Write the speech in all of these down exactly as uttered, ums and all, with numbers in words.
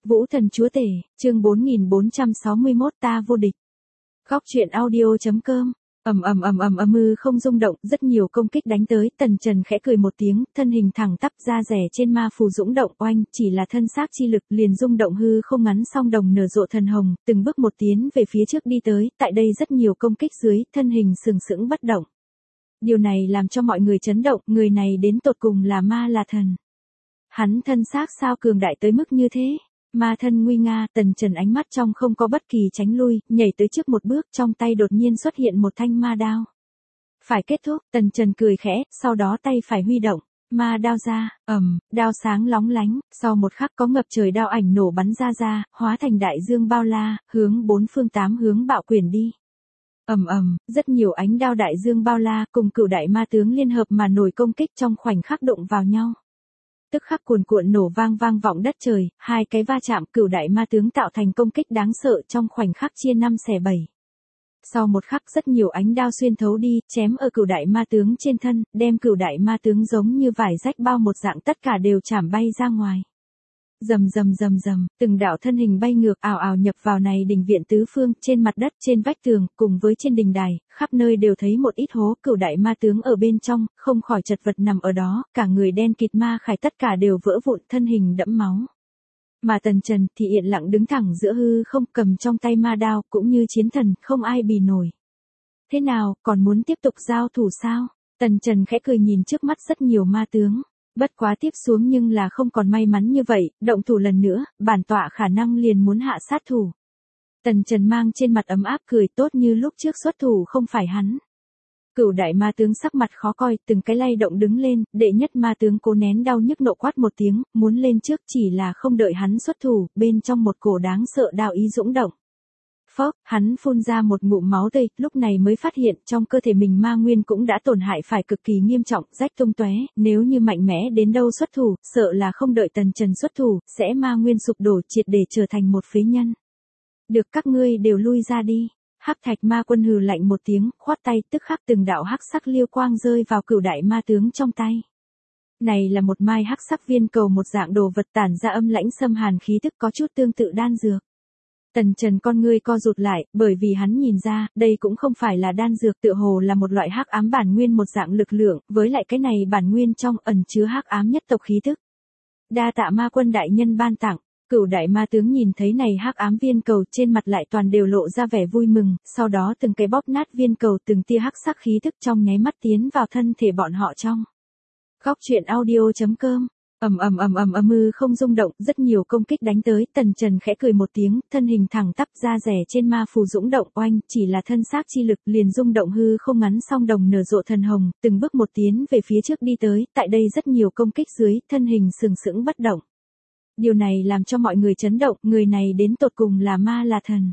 Vũ thần chúa tể, chương bốn nghìn bốn trăm sáu mươi mốt ta vô địch. Góc truyện audio.com. Ầm ầm ầm ầm ầm mư không rung động, rất nhiều công kích đánh tới, Tần Trần khẽ cười một tiếng, thân hình thẳng tắp ra rẻ trên ma phù dũng động oanh, chỉ là thân xác chi lực liền rung động hư không ngắn song đồng nở rộ thần hồng, từng bước một tiến về phía trước đi tới, tại đây rất nhiều công kích dưới, thân hình sừng sững bất động. Điều này làm cho mọi người chấn động, người này đến tột cùng là ma là thần. Hắn thân xác sao cường đại tới mức như thế? Ma thân nguy nga, Tần Trần ánh mắt trong không có bất kỳ tránh lui, nhảy tới trước một bước, trong tay đột nhiên xuất hiện một thanh ma đao. Phải kết thúc, Tần Trần cười khẽ, sau đó tay phải huy động, ma đao ra, ầm, đao sáng lóng lánh, sau một khắc có ngập trời đao ảnh nổ bắn ra ra, hóa thành đại dương bao la, hướng bốn phương tám hướng bạo quyền đi. Ầm ầm, rất nhiều ánh đao đại dương bao la cùng cửu đại ma tướng liên hợp mà nổi công kích trong khoảnh khắc đụng vào nhau. Tức khắc cuồn cuộn nổ vang vang vọng đất trời, hai cái va chạm cửu đại ma tướng tạo thành công kích đáng sợ trong khoảnh khắc chia năm xẻ bảy. Sau một khắc rất nhiều ánh đao xuyên thấu đi, chém ở cửu đại ma tướng trên thân, đem cửu đại ma tướng giống như vải rách bao một dạng tất cả đều chảm bay ra ngoài. Rầm rầm rầm rầm, từng đạo thân hình bay ngược ào ào nhập vào này đình viện tứ phương, trên mặt đất, trên vách tường, cùng với trên đình đài, khắp nơi đều thấy một ít hố, cửu đại ma tướng ở bên trong, không khỏi chật vật nằm ở đó, cả người đen kịt ma khải tất cả đều vỡ vụn, thân hình đẫm máu. Mà Tần Trần thì yên lặng đứng thẳng giữa hư không, cầm trong tay ma đao, cũng như chiến thần, không ai bì nổi. Thế nào, còn muốn tiếp tục giao thủ sao? Tần Trần khẽ cười nhìn trước mắt rất nhiều ma tướng. Bất quá tiếp xuống nhưng là không còn may mắn như vậy, động thủ lần nữa, bản tọa khả năng liền muốn hạ sát thủ. Tần Trần mang trên mặt ấm áp cười tốt như lúc trước xuất thủ không phải hắn. Cửu đại ma tướng sắc mặt khó coi, từng cái lay động đứng lên, đệ nhất ma tướng cố nén đau nhức nộ quát một tiếng, muốn lên trước chỉ là không đợi hắn xuất thủ, bên trong một cổ đáng sợ đạo ý dũng động. Phốc, hắn phun ra một ngụm máu tươi, lúc này mới phát hiện trong cơ thể mình ma nguyên cũng đã tổn hại phải cực kỳ nghiêm trọng, rách tung tóe, nếu như mạnh mẽ đến đâu xuất thủ, sợ là không đợi Tần Trần xuất thủ, sẽ ma nguyên sụp đổ triệt để trở thành một phế nhân. Được các ngươi đều lui ra đi. Hắc Thạch Ma Quân hừ lạnh một tiếng, khoát tay, tức khắc từng đạo hắc sắc liêu quang rơi vào cửu đại ma tướng trong tay. Này là một mai hắc sắc viên cầu một dạng đồ vật tản ra âm lãnh xâm hàn khí tức có chút tương tự đan dược. Tần Trần con ngươi co rụt lại, bởi vì hắn nhìn ra, đây cũng không phải là đan dược, tựa hồ là một loại hắc ám bản nguyên một dạng lực lượng, với lại cái này bản nguyên trong ẩn chứa hắc ám nhất tộc khí tức. Đa tạ Ma Quân đại nhân ban tặng. Cửu đại ma tướng nhìn thấy này hắc ám viên cầu, trên mặt lại toàn đều lộ ra vẻ vui mừng, sau đó từng cái bóp nát viên cầu, từng tia hắc sắc khí tức trong nháy mắt tiến vào thân thể bọn họ trong. Góc truyện audio.com. Ầm ầm ầm ầm ầm mư không rung động, rất nhiều công kích đánh tới, Tần Trần khẽ cười một tiếng, thân hình thẳng tắp ra rẻ trên ma phù dũng động oanh, chỉ là thân xác chi lực liền rung động hư không ngắn song đồng nở rộ thần hồng, từng bước một tiến về phía trước đi tới, tại đây rất nhiều công kích dưới, thân hình sừng sững bất động. Điều này làm cho mọi người chấn động, người này đến tột cùng là ma là thần.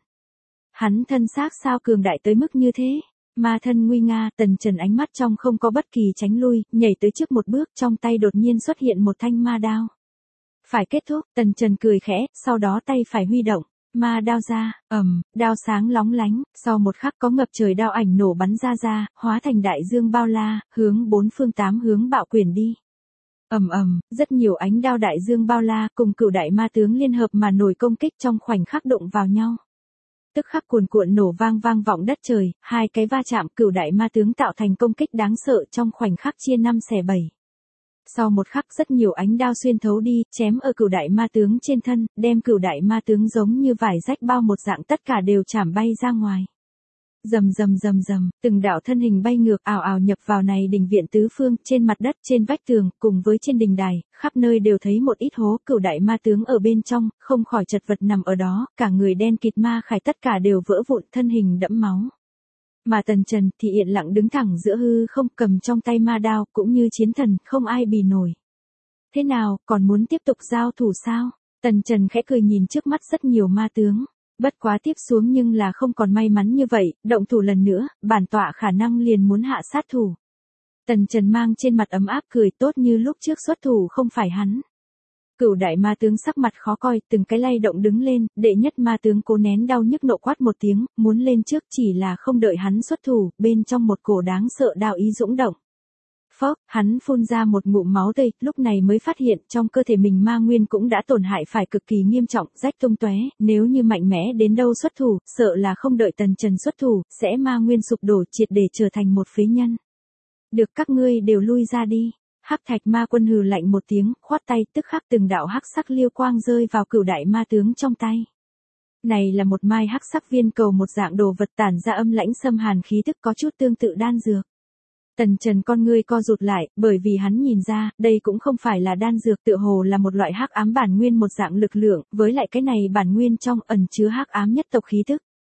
Hắn thân xác sao cường đại tới mức như thế? Ma thân nguy nga, Tần Trần ánh mắt trong không có bất kỳ tránh lui, nhảy tới trước một bước, trong tay đột nhiên xuất hiện một thanh ma đao. Phải kết thúc, Tần Trần cười khẽ, sau đó tay phải huy động, ma đao ra, ầm, đao sáng lóng lánh, sau một khắc có ngập trời đao ảnh nổ bắn ra ra, hóa thành đại dương bao la, hướng bốn phương tám hướng bạo quyền đi. Ầm ầm, rất nhiều ánh đao đại dương bao la cùng cửu đại ma tướng liên hợp mà nổi công kích trong khoảnh khắc đụng vào nhau. Tức khắc cuồn cuộn nổ vang vang vọng đất trời, hai cái va chạm cửu đại ma tướng tạo thành công kích đáng sợ trong khoảnh khắc chia năm xẻ bảy. Sau một khắc rất nhiều ánh đao xuyên thấu đi, chém ở cửu đại ma tướng trên thân, đem cửu đại ma tướng giống như vải rách bao một dạng tất cả đều chảm bay ra ngoài. Rầm rầm rầm rầm, từng đạo thân hình bay ngược ào ào nhập vào này đình viện tứ phương, trên mặt đất, trên vách tường, cùng với trên đình đài, khắp nơi đều thấy một ít hố, cửu đại ma tướng ở bên trong, không khỏi chật vật nằm ở đó, cả người đen kịt ma khải tất cả đều vỡ vụn, thân hình đẫm máu. Mà Tần Trần thì yên lặng đứng thẳng giữa hư không, cầm trong tay ma đao, cũng như chiến thần, không ai bì nổi. Thế nào, còn muốn tiếp tục giao thủ sao? Tần Trần khẽ cười nhìn trước mắt rất nhiều ma tướng. Bất quá tiếp xuống nhưng là không còn may mắn như vậy, động thủ lần nữa, bản tọa khả năng liền muốn hạ sát thủ. Tần Trần mang trên mặt ấm áp cười tốt như lúc trước xuất thủ không phải hắn. Cửu đại ma tướng sắc mặt khó coi, từng cái lay động đứng lên, đệ nhất ma tướng cố nén đau nhức nộ quát một tiếng, muốn lên trước chỉ là không đợi hắn xuất thủ, bên trong một cổ đáng sợ đạo ý dũng động. Phốc, hắn phun ra một ngụm máu tươi, lúc này mới phát hiện trong cơ thể mình ma nguyên cũng đã tổn hại phải cực kỳ nghiêm trọng, rách tung tóe, nếu như mạnh mẽ đến đâu xuất thủ, sợ là không đợi Tần Trần xuất thủ, sẽ ma nguyên sụp đổ triệt để trở thành một phế nhân. Được, các ngươi đều lui ra đi. Hắc Thạch Ma Quân hừ lạnh một tiếng, khoát tay, tức khắc từng đạo hắc sắc liêu quang rơi vào Cửu Đại Ma Tướng trong tay. Này là một mai hắc sắc viên cầu, một dạng đồ vật tản ra âm lãnh xâm hàn khí tức, có chút tương tự đan dược. Tần Trần con ngươi co rụt lại, bởi vì hắn nhìn ra, đây cũng không phải là đan dược, tựa hồ là một loại hắc ám bản nguyên, một dạng lực lượng, với lại cái này bản nguyên trong ẩn chứa hắc ám nhất tộc khí tức.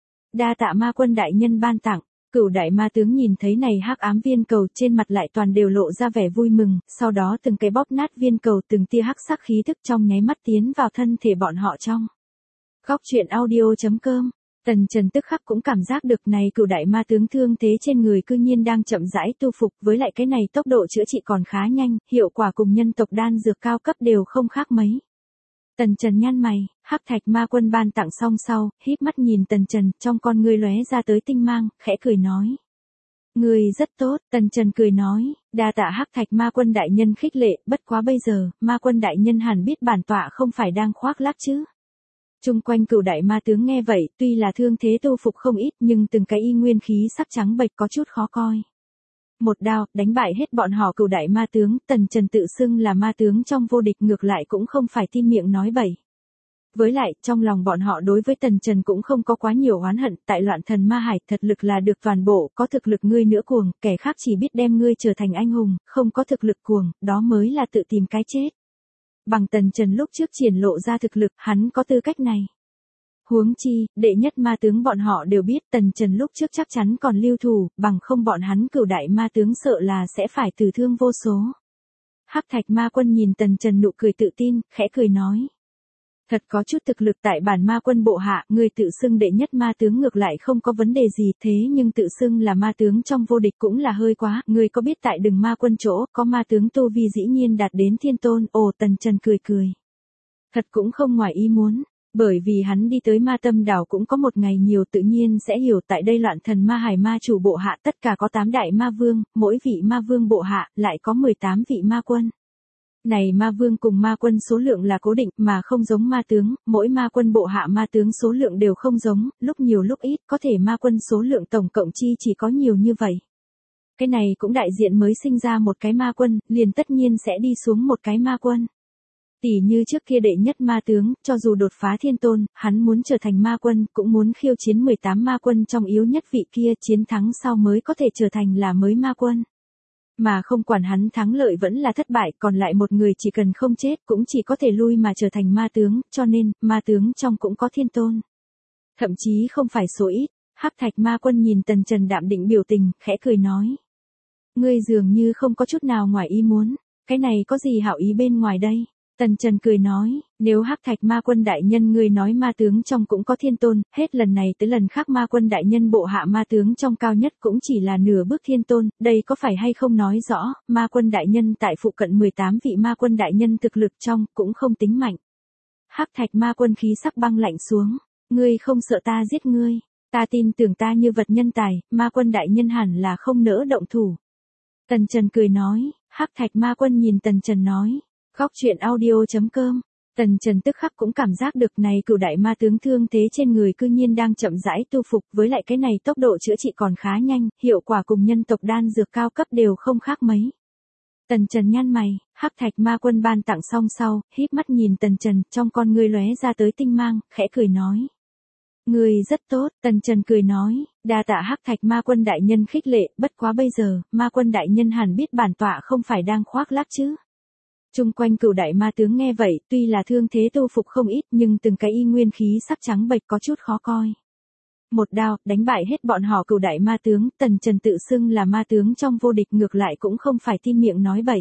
Đa tạ Ma Quân đại nhân ban tặng. Cửu Đại Ma Tướng nhìn thấy này hắc ám viên cầu, trên mặt lại toàn đều lộ ra vẻ vui mừng, sau đó từng cái bóp nát viên cầu, từng tia hắc sắc khí tức trong nháy mắt tiến vào thân thể bọn họ trong. Góc truyện audio chấm com. Tần Trần tức khắc cũng cảm giác được này Cửu Đại Ma Tướng thương thế trên người cư nhiên đang chậm rãi tu phục, với lại cái này tốc độ chữa trị còn khá nhanh, hiệu quả cùng nhân tộc đan dược cao cấp đều không khác mấy. Tần Trần nhăn mày, Hắc Thạch Ma Quân ban tặng xong sau, híp mắt nhìn Tần Trần, trong con ngươi lóe ra tới tinh mang, khẽ cười nói. Người rất tốt, Tần Trần cười nói, đa tạ Hắc Thạch Ma Quân đại nhân khích lệ, bất quá bây giờ, Ma Quân đại nhân hẳn biết bản tọa không phải đang khoác lác chứ. Trung quanh Cửu Đại Ma Tướng nghe vậy, tuy là thương thế tu phục không ít, nhưng từng cái y nguyên khí sắc trắng bệch có chút khó coi. Một đao, đánh bại hết bọn họ Cửu Đại Ma Tướng, Tần Trần tự xưng là ma tướng trong vô địch, ngược lại cũng không phải tin miệng nói bậy. Với lại, trong lòng bọn họ đối với Tần Trần cũng không có quá nhiều oán hận, tại Loạn Thần Ma Hải, thật lực là được toàn bộ, có thực lực ngươi nữa cuồng, kẻ khác chỉ biết đem ngươi trở thành anh hùng, không có thực lực cuồng, đó mới là tự tìm cái chết. Bằng Tần Trần lúc trước triển lộ ra thực lực, hắn có tư cách này. Huống chi, đệ nhất ma tướng bọn họ đều biết Tần Trần lúc trước chắc chắn còn lưu thủ, bằng không bọn hắn Cửu Đại Ma Tướng sợ là sẽ phải tử thương vô số. Hắc Thạch Ma Quân nhìn Tần Trần nụ cười tự tin, khẽ cười nói. Thật có chút thực lực tại bản Ma Quân bộ hạ, người tự xưng đệ nhất ma tướng ngược lại không có vấn đề gì, thế nhưng tự xưng là ma tướng trong vô địch cũng là hơi quá, người có biết tại Đừng Ma Quân chỗ, có ma tướng tu vi dĩ nhiên đạt đến thiên tôn, ồ Tần Trần cười cười. Thật cũng không ngoài ý muốn. Bởi vì hắn đi tới Ma Tâm Đảo cũng có một ngày nhiều, tự nhiên sẽ hiểu tại đây Loạn Thần Ma Hải ma chủ bộ hạ tất cả có tám đại ma vương, mỗi vị ma vương bộ hạ lại có mười tám vị ma quân. Này ma vương cùng ma quân số lượng là cố định mà không giống ma tướng, mỗi ma quân bộ hạ ma tướng số lượng đều không giống, lúc nhiều lúc ít, có thể ma quân số lượng tổng cộng chi chỉ có nhiều như vậy. Cái này cũng đại diện mới sinh ra một cái ma quân, liền tất nhiên sẽ đi xuống một cái ma quân. Tỷ như trước kia đệ nhất ma tướng, cho dù đột phá thiên tôn, hắn muốn trở thành ma quân, cũng muốn khiêu chiến mười tám ma quân trong yếu nhất vị kia, chiến thắng sau mới có thể trở thành là mới ma quân. Mà không quản hắn thắng lợi vẫn là thất bại, còn lại một người chỉ cần không chết cũng chỉ có thể lui mà trở thành ma tướng, cho nên, ma tướng trong cũng có thiên tôn. Thậm chí không phải số ít, Hắc Thạch Ma Quân nhìn Tần Trần đạm định biểu tình, khẽ cười nói. Ngươi dường như không có chút nào ngoài ý muốn, cái này có gì hảo ý bên ngoài đây? Tần Trần cười nói, nếu Hắc Thạch Ma Quân đại nhân ngươi nói ma tướng trong cũng có thiên tôn, hết lần này tới lần khác ma quân đại nhân bộ hạ ma tướng trong cao nhất cũng chỉ là nửa bước thiên tôn, đây có phải hay không nói rõ, ma quân đại nhân tại phụ cận mười tám vị ma quân đại nhân thực lực trong cũng không tính mạnh. Hắc Thạch Ma Quân khí sắc băng lạnh xuống, ngươi không sợ ta giết ngươi, ta tin tưởng ta như vật nhân tài, ma quân đại nhân hẳn là không nỡ động thủ. Tần Trần cười nói, Hắc Thạch Ma Quân nhìn Tần Trần nói. Góc truyện audio chấm com. Tần Trần tức khắc cũng cảm giác được này Cửu Đại Ma Tướng thương thế trên người cư nhiên đang chậm rãi tu phục, với lại cái này tốc độ chữa trị còn khá nhanh, hiệu quả cùng nhân tộc đan dược cao cấp đều không khác mấy. Tần Trần nhăn mày, Hắc Thạch Ma Quân ban tặng xong sau, híp mắt nhìn Tần Trần, trong con ngươi lóe ra tới tinh mang, khẽ cười nói. Người rất tốt, Tần Trần cười nói, đa tạ Hắc Thạch Ma Quân đại nhân khích lệ, bất quá bây giờ, Ma Quân đại nhân hẳn biết bản tọa không phải đang khoác lác chứ. Trung quanh Cửu Đại Ma Tướng nghe vậy, tuy là thương thế tu phục không ít, nhưng từng cái y nguyên khí sắc trắng bệch có chút khó coi. Một đao, đánh bại hết bọn họ Cửu Đại Ma Tướng, Tần Trần tự xưng là ma tướng trong vô địch, ngược lại cũng không phải tin miệng nói bậy.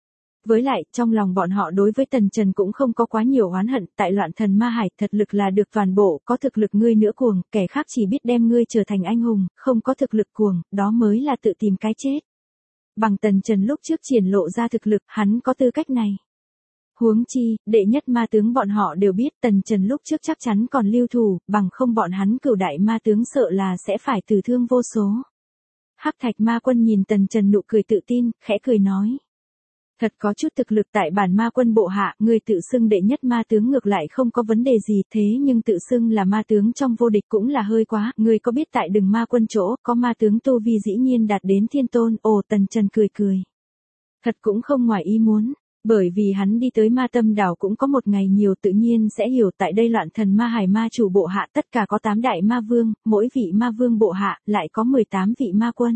Với lại, trong lòng bọn họ đối với Tần Trần cũng không có quá nhiều oán hận, tại Loạn Thần Ma Hải, thật lực là được toàn bộ, có thực lực ngươi nữa cuồng, kẻ khác chỉ biết đem ngươi trở thành anh hùng, không có thực lực cuồng, đó mới là tự tìm cái chết. Bằng Tần Trần lúc trước triển lộ ra thực lực, hắn có tư cách này. Huống chi, đệ nhất ma tướng bọn họ đều biết Tần Trần lúc trước chắc chắn còn lưu thủ, bằng không bọn hắn Cửu Đại Ma Tướng sợ là sẽ phải tử thương vô số. Hắc Thạch Ma Quân nhìn Tần Trần nụ cười tự tin, khẽ cười nói. Thật có chút thực lực tại bản ma quân bộ hạ, người tự xưng đệ nhất ma tướng ngược lại không có vấn đề gì, thế nhưng tự xưng là ma tướng trong vô địch cũng là hơi quá, người có biết tại Đừng Ma Quân chỗ, có ma tướng tu vi dĩ nhiên đạt đến thiên tôn, ồ Tần Trần cười cười. Thật cũng không ngoài ý muốn, bởi vì hắn đi tới ma tâm đảo cũng có một ngày nhiều tự nhiên sẽ hiểu tại đây loạn thần ma hải ma chủ bộ hạ tất cả có tám đại ma vương, mỗi vị ma vương bộ hạ lại có mười tám vị ma quân.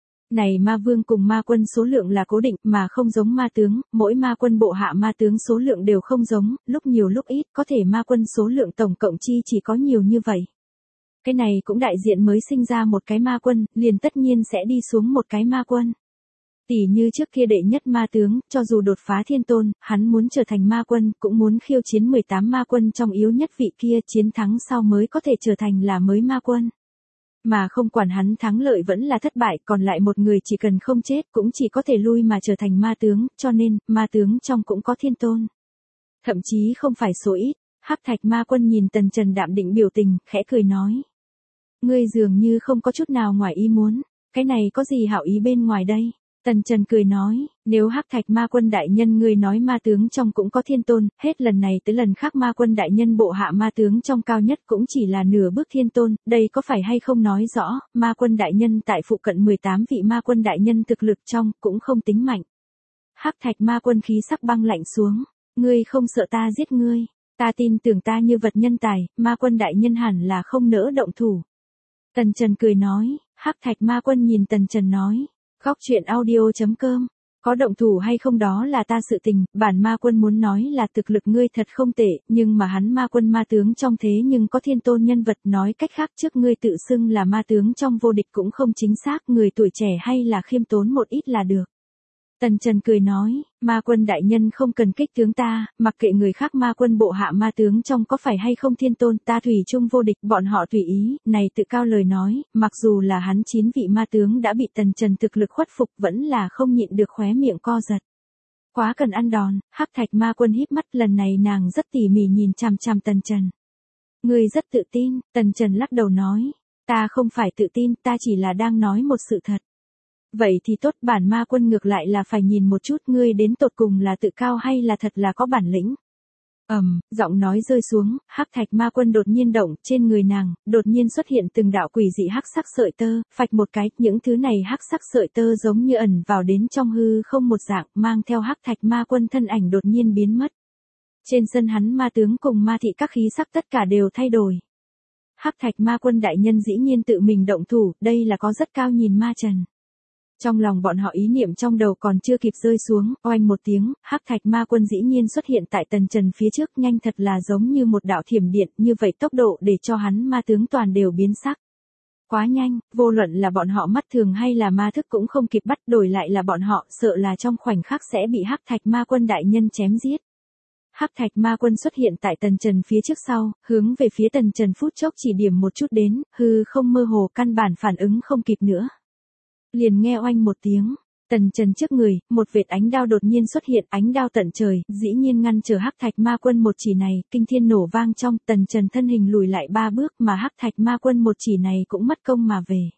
Này ma vương cùng ma quân số lượng là cố định mà không giống ma tướng, mỗi ma quân bộ hạ ma tướng số lượng đều không giống, lúc nhiều lúc ít, có thể ma quân số lượng tổng cộng chi chỉ có nhiều như vậy. Cái này cũng đại diện mới sinh ra một cái ma quân, liền tất nhiên sẽ đi xuống một cái ma quân. Tỷ như trước kia đệ nhất ma tướng, cho dù đột phá thiên tôn, hắn muốn trở thành ma quân, cũng muốn khiêu chiến mười tám ma quân trong yếu nhất vị kia, chiến thắng sau mới có thể trở thành là mới ma quân. Mà không quản hắn thắng lợi vẫn là thất bại, còn lại một người chỉ cần không chết cũng chỉ có thể lui mà trở thành ma tướng, cho nên, ma tướng trong cũng có thiên tôn. Thậm chí không phải số ít, Hắc Thạch Ma Quân nhìn Tần Trần đạm định biểu tình, khẽ cười nói. Ngươi dường như không có chút nào ngoài ý muốn, cái này có gì hảo ý bên ngoài đây? Tần Trần cười nói, nếu Hắc Thạch Ma Quân đại nhân ngươi nói ma tướng trong cũng có thiên tôn, hết lần này tới lần khác ma quân đại nhân bộ hạ ma tướng trong cao nhất cũng chỉ là nửa bước thiên tôn, đây có phải hay không nói rõ, ma quân đại nhân tại phụ cận mười tám vị ma quân đại nhân thực lực trong cũng không tính mạnh. Hắc Thạch Ma Quân khí sắc băng lạnh xuống, ngươi không sợ ta giết ngươi, ta tin tưởng ta như vật nhân tài, ma quân đại nhân hẳn là không nỡ động thủ. Tần Trần cười nói, Hắc Thạch Ma Quân nhìn Tần Trần nói. Góc truyện audio chấm com, có động thủ hay không đó là ta sự tình, bản ma quân muốn nói là thực lực ngươi thật không tệ, nhưng mà hắn ma quân ma tướng trong thế nhưng có thiên tôn nhân vật, nói cách khác trước ngươi tự xưng là ma tướng trong vô địch cũng không chính xác, người tuổi trẻ hay là khiêm tốn một ít là được. Tần Trần cười nói, ma quân đại nhân không cần kích tướng ta, mặc kệ người khác ma quân bộ hạ ma tướng trong có phải hay không thiên tôn, ta thủy chung vô địch, bọn họ tùy ý, này tự cao lời nói, mặc dù là hắn chín vị ma tướng đã bị Tần Trần thực lực khuất phục vẫn là không nhịn được khóe miệng co giật. Quá cần ăn đòn, Hắc Thạch Ma Quân híp mắt, lần này nàng rất tỉ mỉ nhìn chằm chằm Tần Trần. Ngươi rất tự tin, Tần Trần lắc đầu nói, ta không phải tự tin, ta chỉ là đang nói một sự thật. Vậy thì tốt, bản ma quân ngược lại là phải nhìn một chút ngươi đến tột cùng là tự cao hay là thật là có bản lĩnh. Ầm, um, giọng nói rơi xuống, Hắc Thạch Ma Quân đột nhiên động, trên người nàng, đột nhiên xuất hiện từng đạo quỷ dị hắc sắc sợi tơ, phạch một cái, những thứ này hắc sắc sợi tơ giống như ẩn vào đến trong hư không một dạng, mang theo Hắc Thạch Ma Quân thân ảnh đột nhiên biến mất. Trên sân hắn ma tướng cùng ma thị các khí sắc tất cả đều thay đổi. Hắc Thạch Ma Quân đại nhân dĩ nhiên tự mình động thủ, đây là có rất cao nhìn ma trần. Trong lòng bọn họ ý niệm trong đầu còn chưa kịp rơi xuống, oanh một tiếng, Hắc Thạch Ma Quân dĩ nhiên xuất hiện tại Tần Trần phía trước, nhanh thật là giống như một đạo thiểm điện, như vậy tốc độ để cho hắn ma tướng toàn đều biến sắc. Quá nhanh, vô luận là bọn họ mắt thường hay là ma thức cũng không kịp bắt, đổi lại là bọn họ, sợ là trong khoảnh khắc sẽ bị Hắc Thạch Ma Quân đại nhân chém giết. Hắc Thạch Ma Quân xuất hiện tại Tần Trần phía trước sau, hướng về phía Tần Trần phút chốc chỉ điểm một chút đến, hư không mơ hồ căn bản phản ứng không kịp nữa. Liền nghe oanh một tiếng, Tần Trần trước người, một vệt ánh đao đột nhiên xuất hiện, ánh đao tận trời, dĩ nhiên ngăn trở Hắc Thạch Ma Quân một chỉ này, kinh thiên nổ vang trong, Tần Trần thân hình lùi lại ba bước mà Hắc Thạch Ma Quân một chỉ này cũng mất công mà về.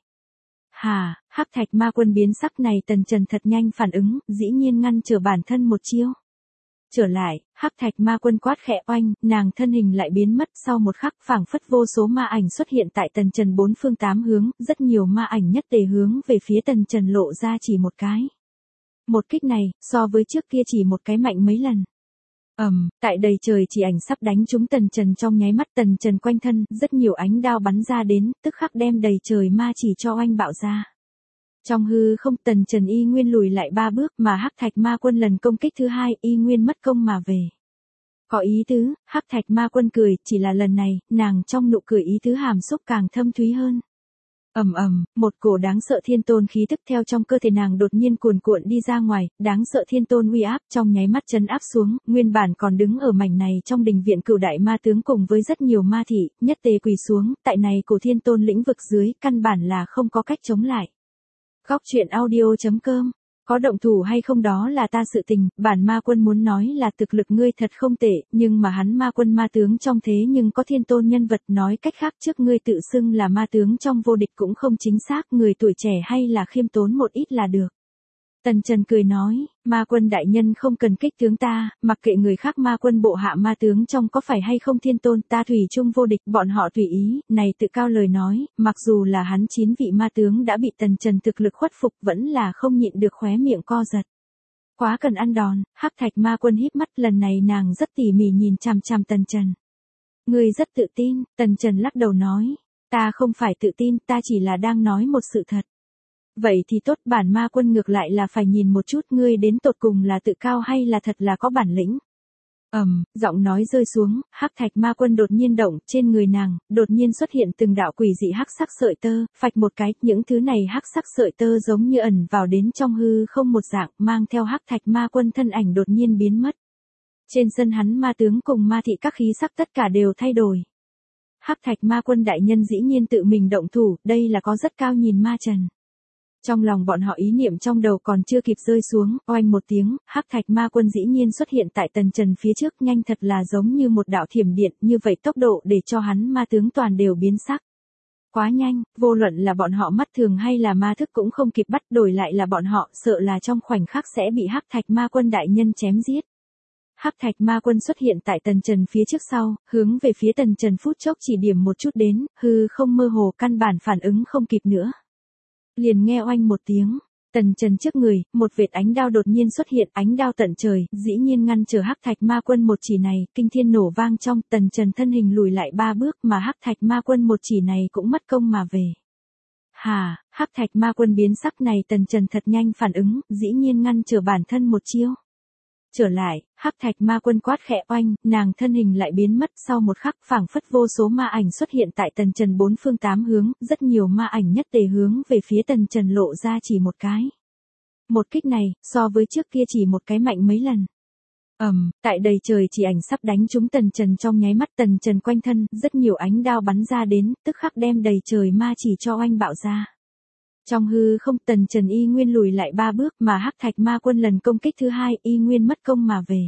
Hà, Hắc Thạch Ma Quân biến sắc này Tần Trần thật nhanh phản ứng, dĩ nhiên ngăn trở bản thân một chiêu. Trở lại, Hắc Thạch Ma Quân quát khẽ oanh, nàng thân hình lại biến mất, sau một khắc phảng phất vô số ma ảnh xuất hiện tại Tần Trần bốn phương tám hướng, rất nhiều ma ảnh nhất tề hướng về phía Tần Trần lộ ra chỉ một cái. Một kích này, so với trước kia chỉ một cái mạnh mấy lần. Ầm, um, tại đầy trời chỉ ảnh sắp đánh trúng Tần Trần trong nháy mắt, Tần Trần quanh thân, rất nhiều ánh đao bắn ra đến, tức khắc đem đầy trời ma chỉ cho oanh bạo ra. Trong hư không, Tần Trần y nguyên lùi lại ba bước, mà Hắc Thạch Ma Quân lần công kích thứ hai y nguyên mất công mà về. Có ý tứ, Hắc Thạch Ma Quân cười, chỉ là lần này, nàng trong nụ cười ý tứ hàm xúc càng thâm thúy hơn. Ầm ầm, một cổ đáng sợ thiên tôn khí tức theo trong cơ thể nàng đột nhiên cuồn cuộn đi ra ngoài, đáng sợ thiên tôn uy áp trong nháy mắt trấn áp xuống, nguyên bản còn đứng ở mảnh này trong đình viện cửu đại ma tướng cùng với rất nhiều ma thị, nhất tề quỳ xuống, tại này cổ thiên tôn lĩnh vực dưới, căn bản là không có cách chống lại. Góc truyện audio chấm com Có động thủ hay không đó là ta sự tình, bản ma quân muốn nói là thực lực ngươi thật không tệ, nhưng mà hắn ma quân ma tướng trong thế nhưng có thiên tôn nhân vật, nói cách khác trước ngươi tự xưng là ma tướng trong vô địch cũng không chính xác, người tuổi trẻ hay là khiêm tốn một ít là được. Tần Trần cười nói, ma quân đại nhân không cần kích tướng ta, mặc kệ người khác ma quân bộ hạ ma tướng trong có phải hay không thiên tôn, ta thủy chung vô địch, bọn họ tùy ý, này tự cao lời nói, mặc dù là hắn chín vị ma tướng đã bị Tần Trần thực lực khuất phục vẫn là không nhịn được khóe miệng co giật. Quá cần ăn đòn, Hắc Thạch ma quân híp mắt, lần này nàng rất tỉ mỉ nhìn chằm chằm Tần Trần. Ngươi rất tự tin, Tần Trần lắc đầu nói, ta không phải tự tin, ta chỉ là đang nói một sự thật. Vậy thì tốt, bản ma quân ngược lại là phải nhìn một chút ngươi đến tột cùng là tự cao hay là thật là có bản lĩnh. Ầm, um, giọng nói rơi xuống, Hắc Thạch ma quân đột nhiên động, trên người nàng, đột nhiên xuất hiện từng đạo quỷ dị hắc sắc sợi tơ, phạch một cái, những thứ này hắc sắc sợi tơ giống như ẩn vào đến trong hư không một dạng, mang theo Hắc Thạch ma quân thân ảnh đột nhiên biến mất. Trên sân hắn ma tướng cùng ma thị các khí sắc tất cả đều thay đổi. Hắc Thạch ma quân đại nhân dĩ nhiên tự mình động thủ, đây là có rất cao nhìn ma trần. Trong lòng bọn họ ý niệm trong đầu còn chưa kịp rơi xuống, oanh một tiếng, Hắc Thạch ma quân dĩ nhiên xuất hiện tại Tần Trần phía trước, nhanh thật là giống như một đạo thiểm điện, như vậy tốc độ để cho hắn ma tướng toàn đều biến sắc. Quá nhanh, vô luận là bọn họ mắt thường hay là ma thức cũng không kịp bắt, đổi lại là bọn họ sợ là trong khoảnh khắc sẽ bị Hắc Thạch ma quân đại nhân chém giết. Hắc Thạch ma quân xuất hiện tại Tần Trần phía trước sau, hướng về phía Tần Trần phút chốc chỉ điểm một chút đến, hư không mơ hồ căn bản phản ứng không kịp nữa. Liền nghe oanh một tiếng, Tần Trần trước người, một vệt ánh đao đột nhiên xuất hiện, ánh đao tận trời, dĩ nhiên ngăn trở Hắc Thạch ma quân một chỉ này, kinh thiên nổ vang trong, Tần Trần thân hình lùi lại ba bước mà Hắc Thạch ma quân một chỉ này cũng mất công mà về. Hà, Hắc Thạch ma quân biến sắc này Tần Trần thật nhanh phản ứng, dĩ nhiên ngăn trở bản thân một chiêu. Trở lại, Hắc Thạch ma quân quát khẽ oanh, nàng thân hình lại biến mất, sau một khắc phảng phất vô số ma ảnh xuất hiện tại Tần Trần bốn phương tám hướng, rất nhiều ma ảnh nhất tề hướng về phía Tần Trần lộ ra chỉ một cái. Một kích này, so với trước kia chỉ một cái mạnh mấy lần. Ầm, um, tại đầy trời chỉ ảnh sắp đánh trúng Tần Trần trong nháy mắt, Tần Trần quanh thân, rất nhiều ánh đao bắn ra đến, tức khắc đem đầy trời ma chỉ cho oanh bạo ra. Trong hư không, Tần Trần y nguyên lùi lại ba bước, mà Hắc Thạch ma quân lần công kích thứ hai y nguyên mất công mà về.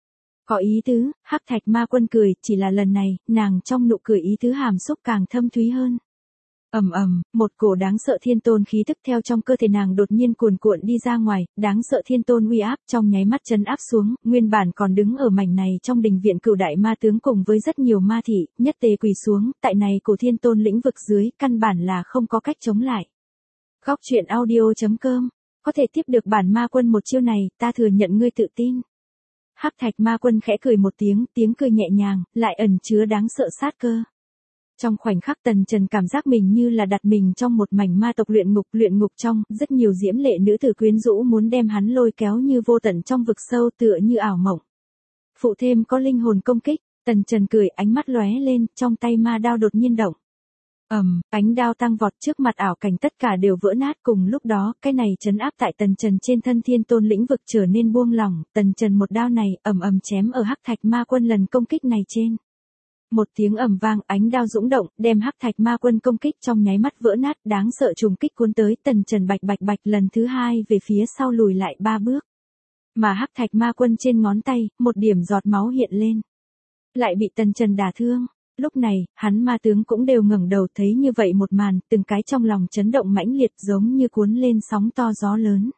Có ý tứ, Hắc Thạch ma quân cười, chỉ là lần này, nàng trong nụ cười ý tứ hàm xúc càng thâm thúy hơn. Ầm ầm, một cổ đáng sợ thiên tôn khí tức theo trong cơ thể nàng đột nhiên cuồn cuộn đi ra ngoài, đáng sợ thiên tôn uy áp trong nháy mắt trấn áp xuống, nguyên bản còn đứng ở mảnh này trong đình viện cửu đại ma tướng cùng với rất nhiều ma thị, nhất tề quỳ xuống, tại này cổ thiên tôn lĩnh vực dưới, căn bản là không có cách chống lại. Góc truyện audio chấm com, có thể tiếp được bản ma quân một chiêu này, ta thừa nhận ngươi tự tin. Hắc Thạch ma quân khẽ cười một tiếng, tiếng cười nhẹ nhàng, lại ẩn chứa đáng sợ sát cơ. Trong khoảnh khắc Tần Trần cảm giác mình như là đặt mình trong một mảnh ma tộc luyện ngục, luyện ngục trong, rất nhiều diễm lệ nữ tử quyến rũ muốn đem hắn lôi kéo như vô tận trong vực sâu tựa như ảo mộng. Phụ thêm có linh hồn công kích, Tần Trần cười, ánh mắt lóe lên, trong tay ma đao đột nhiên động. Ầm, um, ánh đao tăng vọt trước mặt ảo cảnh tất cả đều vỡ nát, cùng lúc đó, cái này trấn áp tại Tần Trần trên thân thiên tôn lĩnh vực trở nên buông lỏng, Tần Trần một đao này ầm ầm chém ở Hắc Thạch ma quân lần công kích này trên. Một tiếng ầm vang, ánh đao dũng động, đem Hắc Thạch ma quân công kích trong nháy mắt vỡ nát, đáng sợ trùng kích cuốn tới, Tần Trần bạch bạch bạch lần thứ hai về phía sau lùi lại ba bước. Mà Hắc Thạch ma quân trên ngón tay, một điểm giọt máu hiện lên. Lại bị Tần Trần đả thương. Lúc này, hắn ma tướng cũng đều ngẩng đầu thấy như vậy một màn, từng cái trong lòng chấn động mãnh liệt giống như cuốn lên sóng to gió lớn.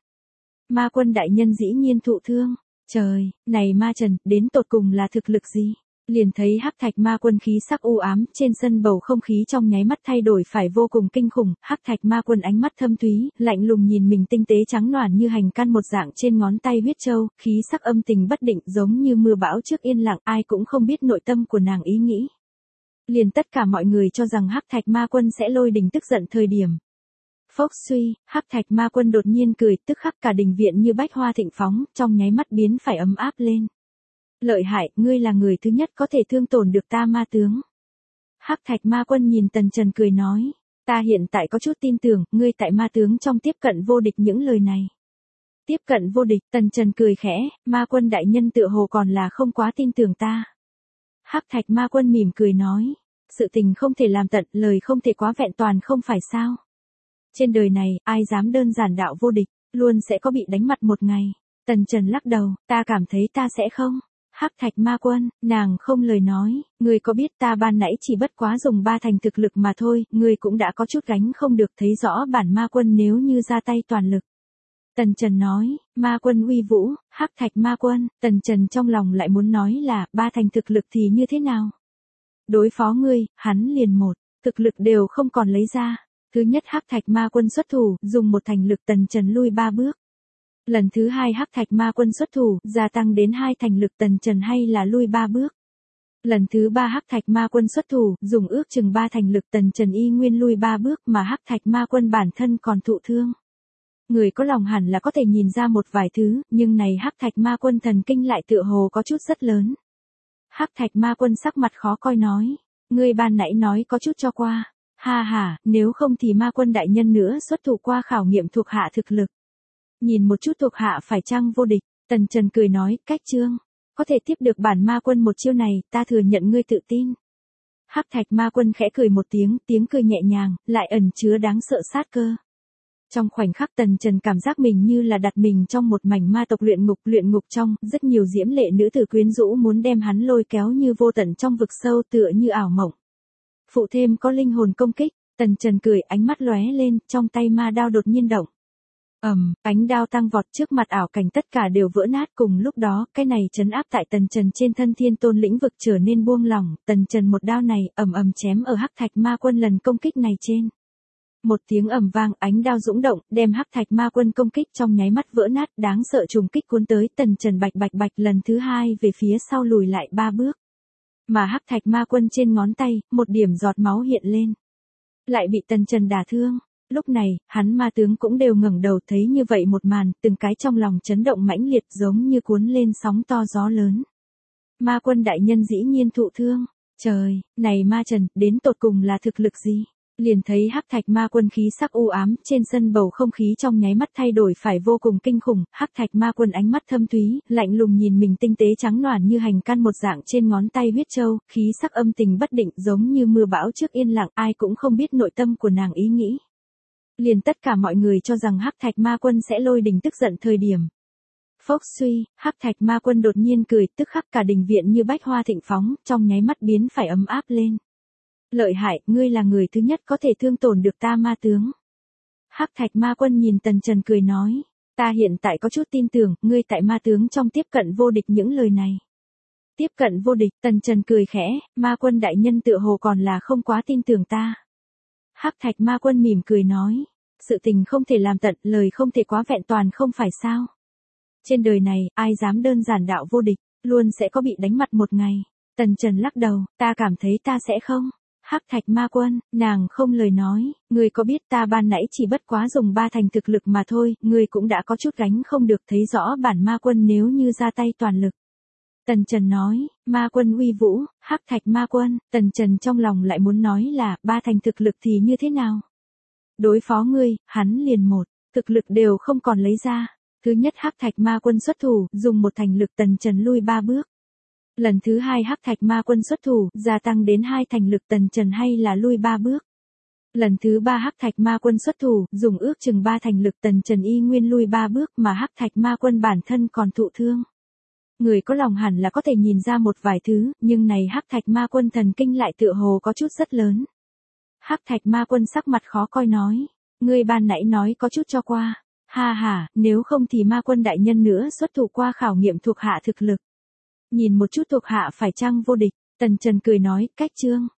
Ma quân đại nhân dĩ nhiên thụ thương. Trời, này ma trần, đến tột cùng là thực lực gì? Liền thấy Hắc Thạch ma quân khí sắc u ám, trên sân bầu không khí trong nháy mắt thay đổi phải vô cùng kinh khủng, Hắc Thạch ma quân ánh mắt thâm thúy, lạnh lùng nhìn mình tinh tế trắng nõn như hành căn một dạng trên ngón tay huyết châu, khí sắc âm tình bất định giống như mưa bão trước yên lặng, ai cũng không biết nội tâm của nàng ý nghĩ. Liền tất cả mọi người cho rằng Hắc Thạch ma quân sẽ lôi đình tức giận thời điểm. Phốc suy, Hắc Thạch ma quân đột nhiên cười, tức khắc cả đình viện như bách hoa thịnh phóng, trong nháy mắt biến phải ấm áp lên. Lợi hại, ngươi là người thứ nhất có thể thương tổn được ta ma tướng. Hắc Thạch ma quân nhìn Tần Trần cười nói, ta hiện tại có chút tin tưởng, ngươi tại ma tướng trong tiếp cận vô địch những lời này. Tiếp cận vô địch, Tần Trần cười khẽ, ma quân đại nhân tựa hồ còn là không quá tin tưởng ta. Hắc Thạch ma quân mỉm cười nói, sự tình không thể làm tận, lời không thể quá vẹn toàn không phải sao. Trên đời này, ai dám đơn giản đạo vô địch. luôn sẽ có bị đánh mặt một ngày. Tần Trần lắc đầu, ta cảm thấy ta sẽ không. Hắc Thạch Ma Quân, nàng không lời nói, ngươi có biết ta ban nãy chỉ bất quá dùng ba thành thực lực mà thôi, ngươi cũng đã có chút gánh không được, thấy rõ bản Ma Quân nếu như ra tay toàn lực. Tần Trần nói, Ma Quân uy vũ, Hắc Thạch Ma Quân, Tần Trần trong lòng lại muốn nói là, ba thành thực lực thì như thế nào? Đối phó ngươi, hắn liền một, thực lực đều không còn lấy ra. Thứ nhất Hắc Thạch Ma Quân xuất thủ, dùng một thành lực Tần Trần lui ba bước. Lần thứ hai Hắc Thạch Ma Quân xuất thủ, gia tăng đến hai thành lực Tần Trần hay là lui ba bước. Lần thứ ba Hắc Thạch Ma Quân xuất thủ, dùng ước chừng ba thành lực Tần Trần y nguyên lui ba bước mà Hắc Thạch Ma Quân bản thân còn thụ thương. Người có lòng hẳn là có thể nhìn ra một vài thứ, nhưng này Hắc Thạch Ma Quân thần kinh lại tựa hồ có chút rất lớn. Hắc Thạch Ma Quân sắc mặt khó coi nói, ngươi ban nãy nói có chút cho qua, ha ha, nếu không thì Ma Quân đại nhân nữa xuất thủ qua khảo nghiệm thuộc hạ thực lực. Nhìn một chút thuộc hạ phải chăng vô địch, Tần Trần cười nói, cách chương, có thể tiếp được bản Ma Quân một chiêu này, ta thừa nhận ngươi tự tin. Hắc Thạch Ma Quân khẽ cười một tiếng, tiếng cười nhẹ nhàng, lại ẩn chứa đáng sợ sát cơ. Trong khoảnh khắc Tần Trần cảm giác mình như là đặt mình trong một mảnh ma tộc luyện ngục, luyện ngục trong, rất nhiều diễm lệ nữ tử quyến rũ muốn đem hắn lôi kéo như vô tận trong vực sâu tựa như ảo mộng. Phụ thêm có linh hồn công kích, Tần Trần cười, ánh mắt lóe lên, trong tay ma đao đột nhiên động. Ầm, um, ánh đao tăng vọt, trước mặt ảo cảnh tất cả đều vỡ nát, cùng lúc đó, cái này trấn áp tại Tần Trần trên thân thiên tôn lĩnh vực trở nên buông lỏng, Tần Trần một đao này ầm ầm chém ở Hắc Thạch Ma Quân lần công kích này trên. Một tiếng ầm vang, ánh đao dũng động, đem Hắc Thạch Ma Quân công kích trong nháy mắt vỡ nát, đáng sợ trùng kích cuốn tới, Tần Trần bạch bạch bạch lần thứ hai về phía sau lùi lại ba bước. Mà Hắc Thạch Ma Quân trên ngón tay, một điểm giọt máu hiện lên. Lại bị Tần Trần đả thương. Lúc này, hắn ma tướng cũng đều ngẩng đầu, thấy như vậy một màn, từng cái trong lòng chấn động mãnh liệt giống như cuốn lên sóng to gió lớn. Ma Quân đại nhân dĩ nhiên thụ thương. Trời, này Ma Trần, đến tột cùng là thực lực gì? Liền thấy Hắc Thạch Ma Quân khí sắc u ám, trên sân bầu không khí trong nháy mắt thay đổi phải vô cùng kinh khủng, Hắc Thạch Ma Quân ánh mắt thâm thúy, lạnh lùng nhìn mình tinh tế trắng nõn như hành can một dạng trên ngón tay huyết châu, khí sắc âm tình bất định giống như mưa bão trước yên lặng, ai cũng không biết nội tâm của nàng ý nghĩ. Liền tất cả mọi người cho rằng Hắc Thạch Ma Quân sẽ lôi đình tức giận thời điểm. Phốc suy, Hắc Thạch Ma Quân đột nhiên cười, tức khắc cả đình viện như bách hoa thịnh phóng, trong nháy mắt biến phải ấm áp lên. Lợi hại, ngươi là người thứ nhất có thể thương tổn được ta ma tướng. Hắc Thạch Ma Quân nhìn Tần Trần cười nói, ta hiện tại có chút tin tưởng, ngươi tại ma tướng trong tiếp cận vô địch những lời này. Tiếp cận vô địch, Tần Trần cười khẽ, Ma Quân đại nhân tựa hồ còn là không quá tin tưởng ta. Hắc Thạch Ma Quân mỉm cười nói, sự tình không thể làm tận, lời không thể quá vẹn toàn không phải sao. Trên đời này, ai dám đơn giản đạo vô địch, luôn sẽ có bị đánh mặt một ngày. Tần Trần lắc đầu, ta cảm thấy ta sẽ không. Hắc Thạch Ma Quân, nàng không lời nói, ngươi có biết ta ban nãy chỉ bất quá dùng ba thành thực lực mà thôi, ngươi cũng đã có chút gánh không được, thấy rõ bản Ma Quân nếu như ra tay toàn lực. Tần Trần nói, Ma Quân uy vũ, Hắc Thạch Ma Quân, Tần Trần trong lòng lại muốn nói là, ba thành thực lực thì như thế nào? Đối phó ngươi, hắn liền một, thực lực đều không còn lấy ra. Thứ nhất Hắc Thạch Ma Quân xuất thủ, dùng một thành lực Tần Trần lui ba bước. Lần thứ hai Hắc Thạch Ma Quân xuất thủ, gia tăng đến hai thành lực Tần Trần hay là lui ba bước. Lần thứ ba Hắc Thạch Ma Quân xuất thủ, dùng ước chừng ba thành lực Tần Trần y nguyên lui ba bước mà Hắc Thạch Ma Quân bản thân còn thụ thương. Người có lòng hẳn là có thể nhìn ra một vài thứ, nhưng này Hắc Thạch Ma Quân thần kinh lại tựa hồ có chút rất lớn. Hắc Thạch Ma Quân sắc mặt khó coi nói, ngươi ban nãy nói có chút cho qua, ha ha, nếu không thì Ma Quân đại nhân nữa xuất thủ qua khảo nghiệm thuộc hạ thực lực. Nhìn một chút thuộc hạ phải chăng vô địch, Tần Trần cười nói, cách chương,